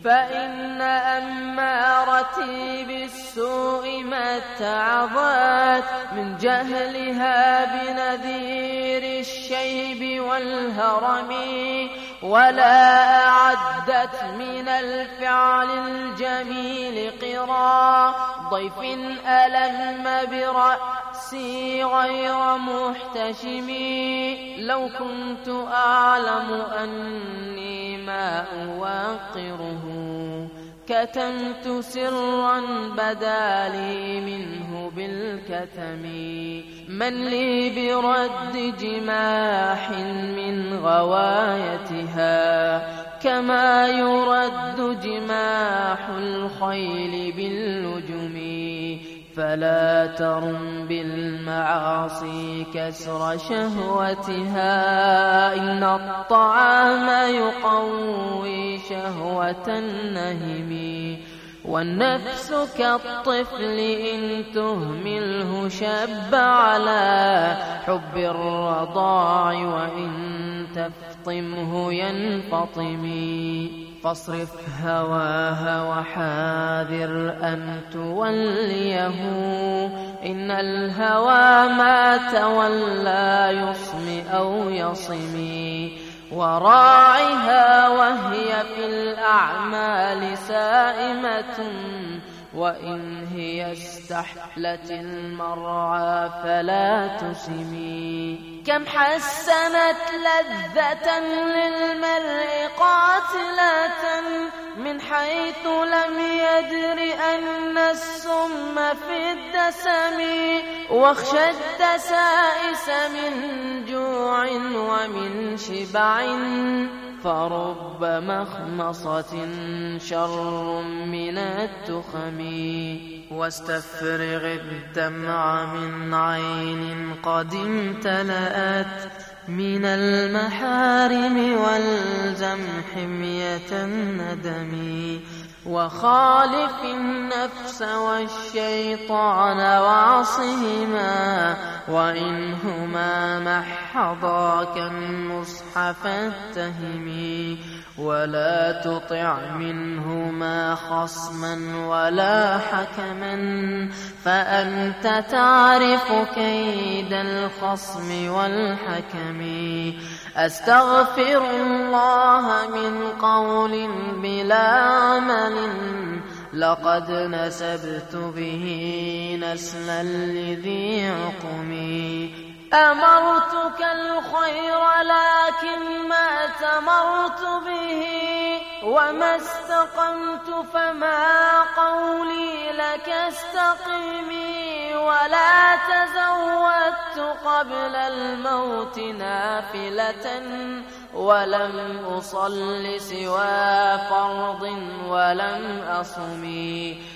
فإن أمارتي بالسوء ما اتعظت من جهلها بنذير الشيب والهرم، ولا أعدت من الفعل الجميل قرى ضيف ألم برأسي غير محتشم. لو كنت أعلم أني ما أوقره كتمت سرا بدا لي منه بالكتم. من لي برد جماح من غوايتها كما يرد جماح الخيل باللجم. فلا ترم بالمعاصي كسر شهوتها، إن الطعام يقوي شهوة النهم. والنفس كالطفل إن تهمله شب على حب الرضاع، وإن تفطمه ينفطم. فاصرف هواها وحاذر أن توليه، إن الهوى ما تولى يصم أو يصم. وراعها وهي في الأعمال سائمة، وإن هي استحلت المرعى فلا تسمي. كم حسنت لذة للمرء قاتلة من حيث لم يدر أن السم في الدسم. واخشى الدسائس من جوع ومن شبع، فرب مخمصة شر من التخم. واستفرغ الدمع من عين قد امتلأت من المحارم، والزم حمية الندم. وخالف النفس والشيطان وعصهما، وإنهما محضاك المصحف اتهم. ولا تطع منهما خصما ولا حكما، فأنت تعرف كيد الخصم والحكم. أستغفر الله من قول بلا عمل، لقد نسبت به نسلا لذي عقم. أمرتك الخير لكن ما تمرت به، وما استقمت فما قولي لك استقيمي. ولا تزودت قبل الموت نافلة، ولم أصل سوى فرض ولم أصم.